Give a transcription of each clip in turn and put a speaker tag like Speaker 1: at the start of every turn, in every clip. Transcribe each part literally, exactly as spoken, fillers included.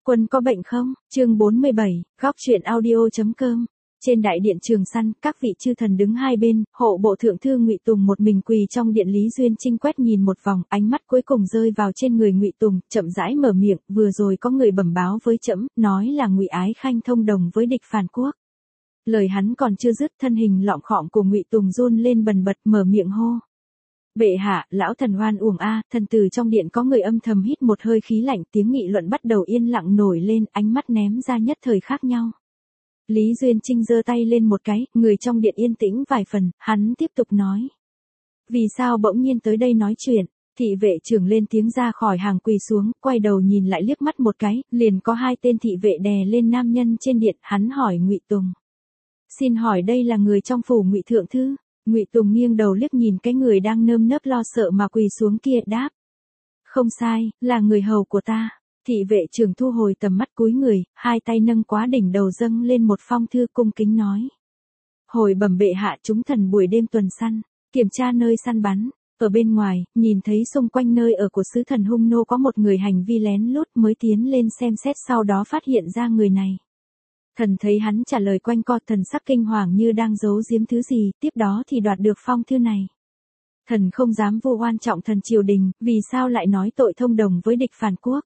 Speaker 1: Quân có bệnh không? Chương bốn mươi bảy, góc truyện audio.com. Trên đại điện Trường Săn, các vị chư thần đứng hai bên, hộ bộ thượng thư Ngụy Tùng một mình quỳ trong điện. Lý Duyên Chinh quét nhìn một vòng, ánh mắt cuối cùng rơi vào trên người Ngụy Tùng, chậm rãi mở miệng, vừa rồi có người bẩm báo với trẫm, nói là Ngụy Ái Khanh thông đồng với địch phản quốc. Lời hắn còn chưa dứt, thân hình lọm khọm của Ngụy Tùng run lên bần bật, mở miệng hô: Bệ hạ, lão thần oan uổng a. Thần tử trong điện có người âm thầm hít một hơi khí lạnh, tiếng nghị luận bắt đầu yên lặng nổi lên, ánh mắt ném ra nhất thời khác nhau. Lý Duyên Chinh giơ tay lên một cái, người trong điện yên tĩnh vài phần, hắn tiếp tục nói: Vì sao bỗng nhiên tới đây nói chuyện? Thị vệ trưởng lên tiếng ra khỏi hàng quỳ xuống, quay đầu nhìn lại liếc mắt một cái, liền có hai tên thị vệ đè lên nam nhân trên điện. Hắn hỏi Ngụy Tùng: Xin hỏi đây là người trong phủ Ngụy thượng thư? Ngụy Tùng nghiêng đầu liếc nhìn cái người đang nơm nớp lo sợ mà quỳ xuống kia, đáp: Không sai, là người hầu của ta. Thị vệ trưởng thu hồi tầm mắt, cúi người, hai tay nâng quá đỉnh đầu dâng lên một phong thư, cung kính nói: Hồi bẩm bệ hạ, chúng thần buổi đêm tuần săn, kiểm tra nơi săn bắn, ở bên ngoài, nhìn thấy xung quanh nơi ở của sứ thần Hung Nô có một người hành vi lén lút, mới tiến lên xem xét, sau đó phát hiện ra người này. Thần thấy hắn trả lời quanh co, thần sắc kinh hoàng như đang giấu giếm thứ gì, tiếp đó thì đoạt được phong thư này. Thần không dám vu oan trọng thần triều đình, vì sao lại nói tội thông đồng với địch phản quốc?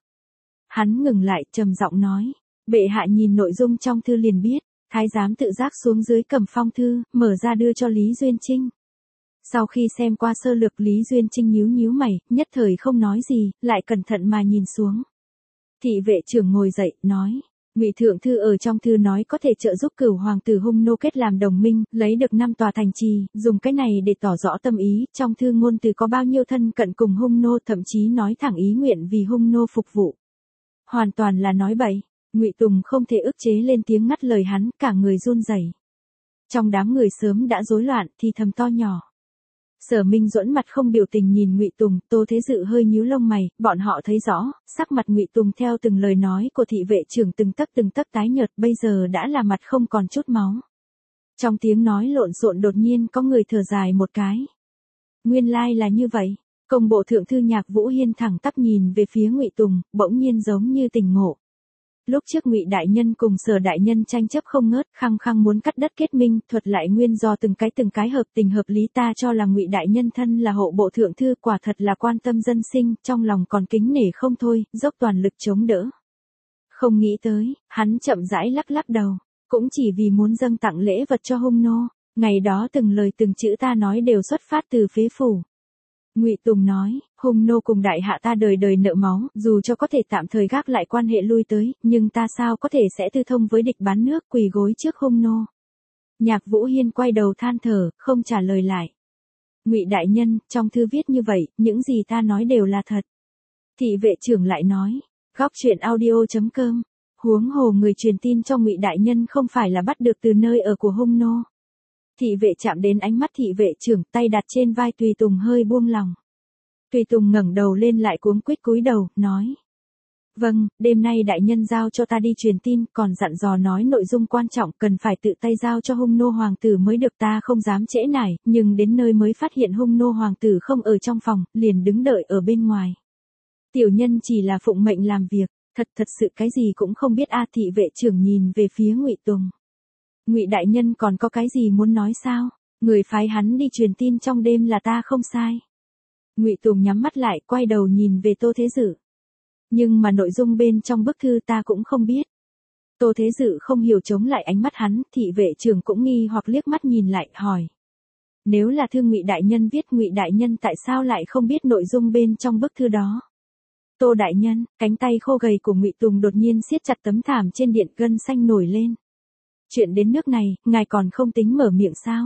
Speaker 1: Hắn ngừng lại, trầm giọng nói: Bệ hạ nhìn nội dung trong thư liền biết. Thái giám tự giác xuống dưới cầm phong thư, mở ra đưa cho Lý Duyên Chinh. Sau khi xem qua sơ lược, Lý Duyên Chinh nhíu nhíu mày, nhất thời không nói gì, lại cẩn thận mà nhìn xuống. Thị vệ trưởng ngồi dậy, nói: Ngụy thượng thư ở trong thư nói có thể trợ giúp cửu hoàng tử Hung Nô kết làm đồng minh, lấy được năm tòa thành trì, dùng cái này để tỏ rõ tâm ý. Trong thư ngôn từ có bao nhiêu thân cận cùng Hung Nô, thậm chí nói thẳng ý nguyện vì Hung Nô phục vụ. Hoàn toàn là nói bậy. Ngụy Tùng không thể ức chế lên tiếng ngắt lời hắn, cả người run rẩy. Trong đám người sớm đã rối loạn, thì thầm to nhỏ. Sở Minh Duẫn mặt không biểu tình nhìn Ngụy Tùng, Tô Thế Dự hơi nhíu lông mày, bọn họ thấy rõ, sắc mặt Ngụy Tùng theo từng lời nói của thị vệ trưởng từng tấc từng tấc tái nhợt, bây giờ đã là mặt không còn chút máu. Trong tiếng nói lộn xộn đột nhiên có người thở dài một cái. Nguyên lai là như vậy. Công bộ thượng thư Nhạc Vũ Hiên thẳng tắp nhìn về phía Ngụy Tùng, bỗng nhiên giống như tỉnh ngộ. Lúc trước Ngụy đại nhân cùng Sở đại nhân tranh chấp không ngớt, khăng khăng muốn cắt đất kết minh, thuật lại nguyên do từng cái từng cái hợp tình hợp lý, ta cho là Ngụy đại nhân thân là hộ bộ thượng thư, quả thật là quan tâm dân sinh, trong lòng còn kính nể không thôi, dốc toàn lực chống đỡ. Không nghĩ tới, hắn chậm rãi lắc lắc đầu, cũng chỉ vì muốn dâng tặng lễ vật cho Hung Nô, ngày đó từng lời từng chữ ta nói đều xuất phát từ phế phủ. Ngụy Tùng nói: Hung Nô cùng đại hạ ta đời đời nợ máu, dù cho có thể tạm thời gác lại quan hệ lui tới, nhưng ta sao có thể sẽ tư thông với địch bán nước, quỳ gối trước Hung Nô. Nhạc Vũ Hiên quay đầu than thở, không trả lời lại. Ngụy đại nhân, trong thư viết như vậy, những gì ta nói đều là thật. Thị vệ trưởng lại nói: Góc truyện audio.com. Huống hồ người truyền tin cho Ngụy đại nhân không phải là bắt được từ nơi ở của Hung Nô. Thị vệ chạm đến ánh mắt thị vệ trưởng, tay đặt trên vai Tùy Tùng hơi buông lòng. Tùy Tùng ngẩng đầu lên lại cuống quýt cúi đầu, nói: Vâng, đêm nay đại nhân giao cho ta đi truyền tin, còn dặn dò nói nội dung quan trọng cần phải tự tay giao cho Hung Nô hoàng tử mới được. Ta không dám trễ nải, nhưng đến nơi mới phát hiện Hung Nô hoàng tử không ở trong phòng, liền đứng đợi ở bên ngoài. Tiểu nhân chỉ là phụng mệnh làm việc, thật thật sự cái gì cũng không biết a. Thị vệ trưởng nhìn về phía Ngụy Tùng. Ngụy đại nhân còn có cái gì muốn nói sao? Người phái hắn đi truyền tin trong đêm là ta không sai. Ngụy Tùng nhắm mắt lại, quay đầu nhìn về Tô Thế Dự. Nhưng mà nội dung bên trong bức thư ta cũng không biết. Tô Thế Dự không hiểu, chống lại ánh mắt hắn, thị vệ trưởng cũng nghi hoặc liếc mắt nhìn lại, hỏi: Nếu là thư Ngụy đại nhân viết, Ngụy đại nhân tại sao lại không biết nội dung bên trong bức thư đó? Tô đại nhân, cánh tay khô gầy của Ngụy Tùng đột nhiên siết chặt tấm thảm trên điện, gân xanh nổi lên. Chuyện đến nước này, ngài còn không tính mở miệng sao?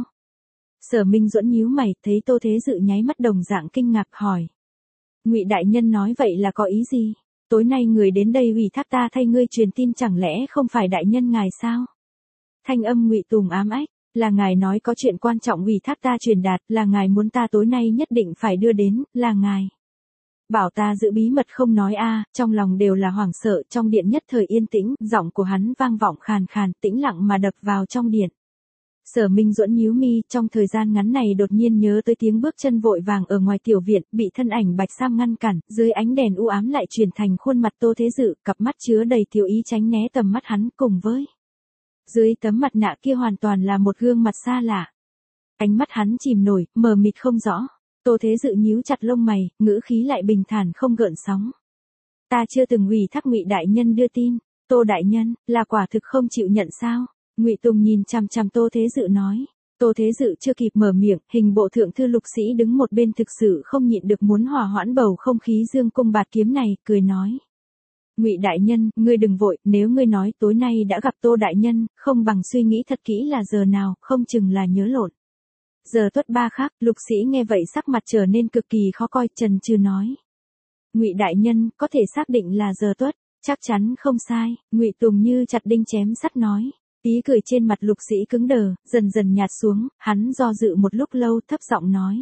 Speaker 1: Sở Minh Duẫn nhíu mày, thấy Tô Thế Dự nháy mắt đồng dạng kinh ngạc, hỏi: Ngụy đại nhân nói vậy là có ý gì? Tối nay người đến đây ủy thác ta thay ngươi truyền tin, chẳng lẽ không phải đại nhân ngài sao? Thanh âm Ngụy Tùng ám ách: Là ngài nói có chuyện quan trọng ủy thác ta truyền đạt, là ngài muốn ta tối nay nhất định phải đưa đến, là ngài bảo ta giữ bí mật không nói a. Trong lòng đều là hoảng sợ, trong điện nhất thời yên tĩnh, giọng của hắn vang vọng khàn khàn, tĩnh lặng mà đập vào trong điện. Sở Minh Duẫn nhíu mi, trong thời gian ngắn này đột nhiên nhớ tới tiếng bước chân vội vàng ở ngoài tiểu viện, bị thân ảnh Bạch Sam ngăn cản, dưới ánh đèn u ám lại chuyển thành khuôn mặt Tô Thế Dự, cặp mắt chứa đầy tiểu ý tránh né tầm mắt hắn, cùng với dưới tấm mặt nạ kia hoàn toàn là một gương mặt xa lạ. Ánh mắt hắn chìm nổi, mờ mịt không rõ. Tô Thế Dự nhíu chặt lông mày, ngữ khí lại bình thản không gợn sóng. Ta chưa từng ủy thác Ngụy đại nhân đưa tin. Tô đại nhân, là quả thực không chịu nhận sao? Ngụy Tùng nhìn chằm chằm Tô Thế Dự nói. Tô Thế Dự chưa kịp mở miệng, hình bộ thượng thư Lục Sĩ đứng một bên thực sự không nhịn được muốn hòa hoãn bầu không khí dương cung bạt kiếm này, cười nói. Ngụy đại nhân, ngươi đừng vội, nếu ngươi nói tối nay đã gặp Tô đại nhân, không bằng suy nghĩ thật kỹ là giờ nào, không chừng là nhớ lộn. Giờ tuất ba khác, Lục Sĩ nghe vậy sắc mặt trở nên cực kỳ khó coi, chần chừ nói. Ngụy đại nhân, có thể xác định là giờ tuất, chắc chắn không sai. Ngụy Tùng như chặt đinh chém sắt nói. Ý cười trên mặt Lục Sĩ cứng đờ, dần dần nhạt xuống, hắn do dự một lúc lâu, thấp giọng nói.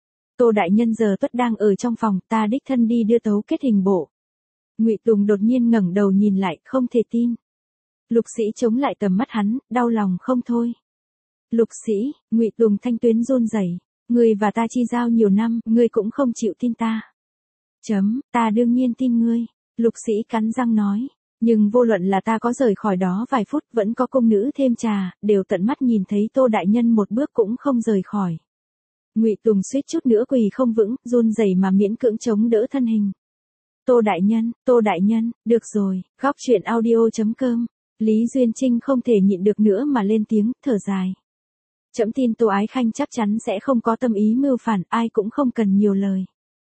Speaker 1: Tô đại nhân giờ tuất đang ở trong phòng, ta đích thân đi đưa tấu kết hình bộ. Ngụy Tùng đột nhiên ngẩng đầu nhìn lại, không thể tin. Lục Sĩ chống lại tầm mắt hắn, đau lòng không thôi. Lục Sĩ, Ngụy Tùng thanh tuyến run rẩy, ngươi và ta chi giao nhiều năm, ngươi cũng không chịu tin ta. Chấm, ta đương nhiên tin ngươi. Lục Sĩ cắn răng nói. Nhưng vô luận là ta có rời khỏi đó vài phút, vẫn có công nữ thêm trà, đều tận mắt nhìn thấy Tô đại nhân một bước cũng không rời khỏi. Ngụy Tùng suýt chút nữa quỳ không vững, run rẩy mà miễn cưỡng chống đỡ thân hình. Tô đại nhân, Tô đại nhân, được rồi, góc truyện audio chấm com. Lý Duyên Trinh không thể nhịn được nữa mà lên tiếng, thở dài. Trẫm tin Tô Ái Khanh chắc chắn sẽ không có tâm ý mưu phản, ai cũng không cần nhiều lời.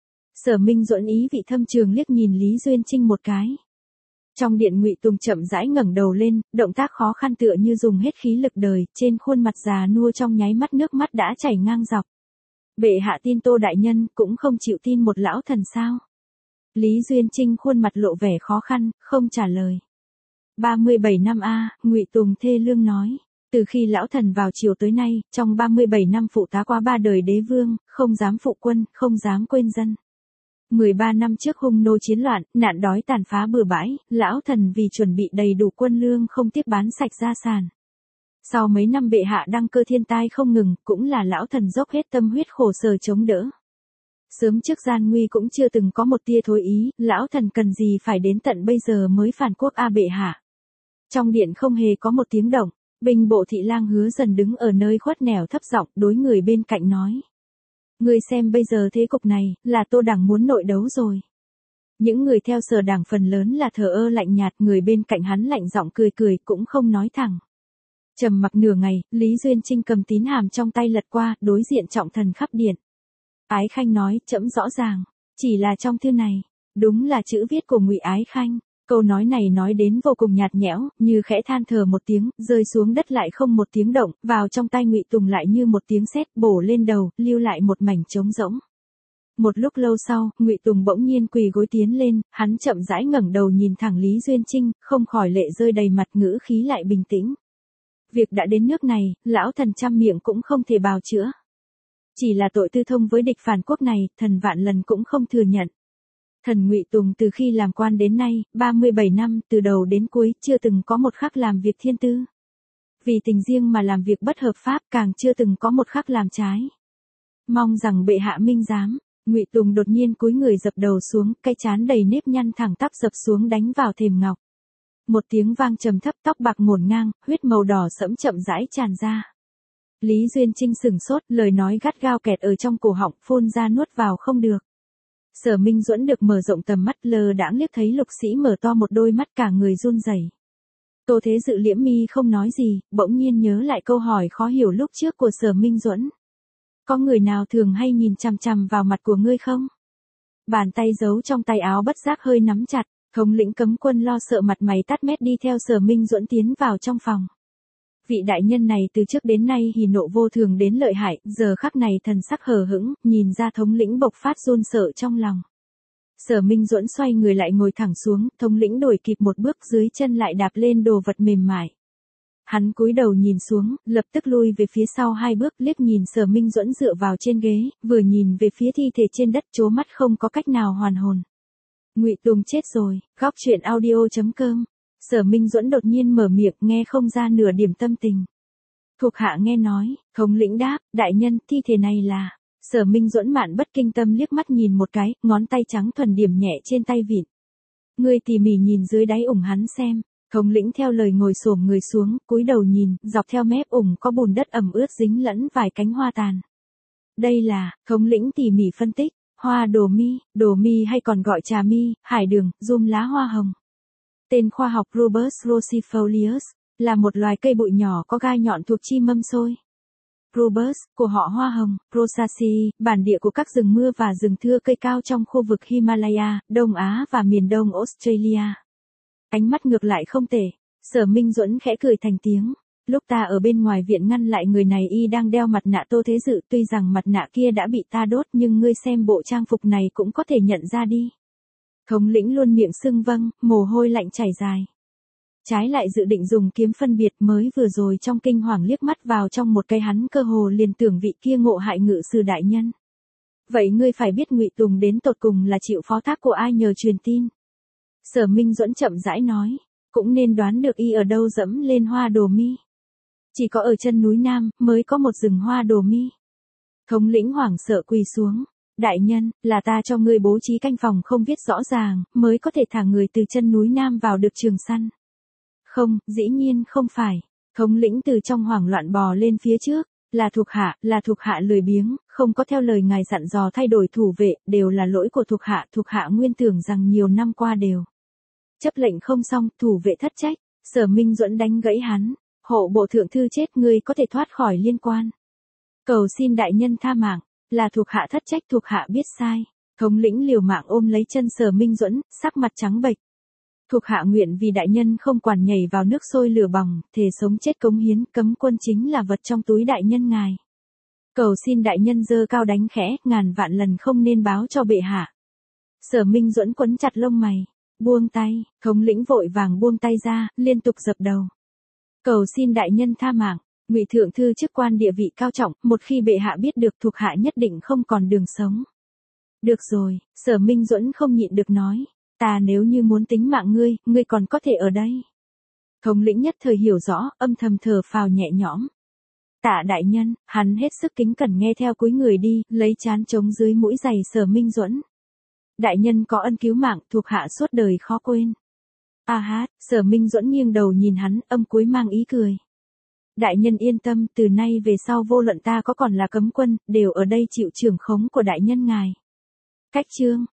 Speaker 1: Sở Minh Duẫn ý vị thâm trường liếc nhìn Lý Duyên Trinh một cái. Trong điện Ngụy Tùng chậm rãi ngẩng đầu lên, động tác khó khăn tựa như dùng hết khí lực đời, trên khuôn mặt già nua trong nháy mắt nước mắt đã chảy ngang dọc. Bệ hạ tin Tô đại nhân, cũng không chịu tin một lão thần sao? Lý Duyên Trinh khuôn mặt lộ vẻ khó khăn, không trả lời. ba mươi bảy năm a, Ngụy Tùng thê lương nói. Từ khi lão thần vào triều tới nay, trong ba mươi bảy năm phụ tá qua ba đời đế vương, không dám phụ quân, không dám quên dân. mười ba năm trước hung nô chiến loạn, nạn đói tàn phá bừa bãi, lão thần vì chuẩn bị đầy đủ quân lương không tiếc bán sạch gia sản. Sau mấy năm bệ hạ đăng cơ thiên tai không ngừng, cũng là lão thần dốc hết tâm huyết khổ sở chống đỡ. Sớm trước gian nguy cũng chưa từng có một tia thối ý, lão thần cần gì phải đến tận bây giờ mới phản quốc a bệ hạ. Trong điện không hề có một tiếng động, binh bộ thị lang Hứa Dần đứng ở nơi khuất nẻo thấp giọng đối người bên cạnh nói. Ngươi xem bây giờ thế cục này, là Tô đảng muốn nội đấu rồi. Những người theo Sở đảng phần lớn là thờ ơ lạnh nhạt, người bên cạnh hắn lạnh giọng cười cười cũng không nói thẳng. Trầm mặc nửa ngày, Lý Duyên Trinh cầm tín hàm trong tay lật qua, đối diện trọng thần khắp điện. Ái Khanh nói, trẫm rõ ràng, chỉ là trong thư này, đúng là chữ viết của Ngụy Ái Khanh. Câu nói này nói đến vô cùng nhạt nhẽo, như khẽ than thở một tiếng, rơi xuống đất lại không một tiếng động, vào trong tay Ngụy Tùng lại như một tiếng sét bổ lên đầu, lưu lại một mảnh trống rỗng. Một lúc lâu sau, Ngụy Tùng bỗng nhiên quỳ gối tiến lên, hắn chậm rãi ngẩng đầu nhìn thẳng Lý Duyên Trinh, không khỏi lệ rơi đầy mặt, ngữ khí lại bình tĩnh. Việc đã đến nước này, lão thần trăm miệng cũng không thể bào chữa. Chỉ là tội tư thông với địch phản quốc này, thần vạn lần cũng không thừa nhận. Thần Ngụy Tùng từ khi làm quan đến nay, ba mươi bảy năm, từ đầu đến cuối, chưa từng có một khắc làm việc thiên tư. Vì tình riêng mà làm việc bất hợp pháp, càng chưa từng có một khắc làm trái. Mong rằng bệ hạ minh giám. Ngụy Tùng đột nhiên cúi người dập đầu xuống, cái trán đầy nếp nhăn thẳng tắp dập xuống đánh vào thềm ngọc. Một tiếng vang trầm thấp, tóc bạc ngổn ngang, huyết màu đỏ sẫm chậm rãi tràn ra. Lý Duyên Trinh sừng sốt, lời nói gắt gao kẹt ở trong cổ họng, phun ra nuốt vào không được. Sở Minh Duẫn được mở rộng tầm mắt, lờ đãng liếc thấy Lục Sĩ mở to một đôi mắt, cả người run rẩy. Tô Thế Dự liễm mi không nói gì, bỗng nhiên nhớ lại câu hỏi khó hiểu lúc trước của Sở Minh Duẫn. Có người nào thường hay nhìn chằm chằm vào mặt của ngươi không? Bàn tay giấu trong tay áo bất giác hơi nắm chặt, thống lĩnh cấm quân lo sợ mặt mày tắt mét đi theo Sở Minh Duẫn tiến vào trong phòng. Vị đại nhân này từ trước đến nay hỉ nộ vô thường đến lợi hại, giờ khắc này thần sắc hờ hững, nhìn ra thống lĩnh bộc phát run sợ trong lòng. Sở Minh Duẫn xoay người lại ngồi thẳng xuống, thống lĩnh đổi kịp một bước, dưới chân lại đạp lên đồ vật mềm mại. Hắn cúi đầu nhìn xuống, lập tức lui về phía sau hai bước, liếc nhìn Sở Minh Duẫn dựa vào trên ghế, vừa nhìn về phía thi thể trên đất, trố mắt không có cách nào hoàn hồn. Ngụy Tùng chết rồi. Góc truyện audio chấm com. Sở Minh Duẫn đột nhiên mở miệng, nghe không ra nửa điểm tâm tình. Thuộc hạ nghe nói, thống lĩnh đáp, đại nhân, thi thể này là. Sở Minh Duẫn mạn bất kinh tâm liếc mắt nhìn một cái, ngón tay trắng thuần điểm nhẹ trên tay vịn. Ngươi tỉ mỉ nhìn dưới đáy ủng hắn xem. Thống lĩnh theo lời ngồi xổm người xuống, cúi đầu nhìn, dọc theo mép ủng có bùn đất ẩm ướt dính lẫn vài cánh hoa tàn. Đây là, thống lĩnh tỉ mỉ phân tích, hoa đồ mi, đồ mi hay còn gọi trà mi, hải đường, rum lá hoa hồng. Tên khoa học Rubus rosifolius, là một loài cây bụi nhỏ có gai nhọn thuộc chi mâm xôi. Rubus, của họ hoa hồng, Rosaceae, bản địa của các rừng mưa và rừng thưa cây cao trong khu vực Himalaya, Đông Á và miền đông Australia. Ánh mắt ngược lại không tệ, Sở Minh Duẫn khẽ cười thành tiếng. Lúc ta ở bên ngoài viện ngăn lại người này y đang đeo mặt nạ Tô Thế Dự, tuy rằng mặt nạ kia đã bị ta đốt nhưng ngươi xem bộ trang phục này cũng có thể nhận ra đi. Thống lĩnh luôn miệng sưng vâng, mồ hôi lạnh chảy dài. Trái lại dự định dùng kiếm phân biệt, mới vừa rồi trong kinh hoàng liếc mắt vào trong một cái hắn cơ hồ liền tưởng vị kia ngộ hại ngự sử đại nhân. Vậy ngươi phải biết Ngụy Tùng đến tột cùng là chịu phó thác của ai nhờ truyền tin. Sở Minh Duẫn chậm rãi nói, cũng nên đoán được y ở đâu dẫm lên hoa đồ mi. Chỉ có ở chân núi Nam mới có một rừng hoa đồ mi. Thống lĩnh hoảng sợ quỳ xuống. Đại nhân, là ta cho ngươi bố trí canh phòng không viết rõ ràng, mới có thể thả người từ chân núi Nam vào được trường săn. Không, dĩ nhiên không phải. Thống lĩnh từ trong hoảng loạn bò lên phía trước. Là thuộc hạ, là thuộc hạ lười biếng, không có theo lời ngài dặn dò thay đổi thủ vệ, đều là lỗi của thuộc hạ. Thuộc hạ nguyên tưởng rằng nhiều năm qua đều chấp lệnh không xong, thủ vệ thất trách. Sở Minh Duẫn đánh gãy hắn. Hộ bộ thượng thư chết, ngươi có thể thoát khỏi liên quan. Cầu xin đại nhân tha mạng. Là thuộc hạ thất trách, thuộc hạ biết sai. Thống lĩnh liều mạng ôm lấy chân Sở Minh Duẫn, sắc mặt trắng bệch. Thuộc hạ nguyện vì đại nhân không quản nhảy vào nước sôi lửa bỏng, thề sống chết cống hiến, cấm quân chính là vật trong túi đại nhân ngài. Cầu xin đại nhân giơ cao đánh khẽ, ngàn vạn lần không nên báo cho bệ hạ. Sở Minh Duẫn quấn chặt lông mày, buông tay, thống lĩnh vội vàng buông tay ra, liên tục dập đầu. Cầu xin đại nhân tha mạng. Ngụy thượng thư chức quan địa vị cao trọng, một khi bệ hạ biết được thuộc hạ nhất định không còn đường sống. Được rồi, Sở Minh Duẫn không nhịn được nói, ta nếu như muốn tính mạng ngươi, ngươi còn có thể ở đây. Thống lĩnh nhất thời hiểu rõ, âm thầm thở phào nhẹ nhõm. Tạ đại nhân, hắn hết sức kính cẩn nghe theo cúi người đi, lấy trán chống dưới mũi giày Sở Minh Duẫn. Đại nhân có ân cứu mạng, thuộc hạ suốt đời khó quên. A hát, Sở Minh Duẫn nghiêng đầu nhìn hắn, âm cuối mang ý cười. Đại nhân yên tâm, từ nay về sau vô luận ta có còn là cấm quân, đều ở đây chịu trưởng khống của đại nhân ngài. Cách chương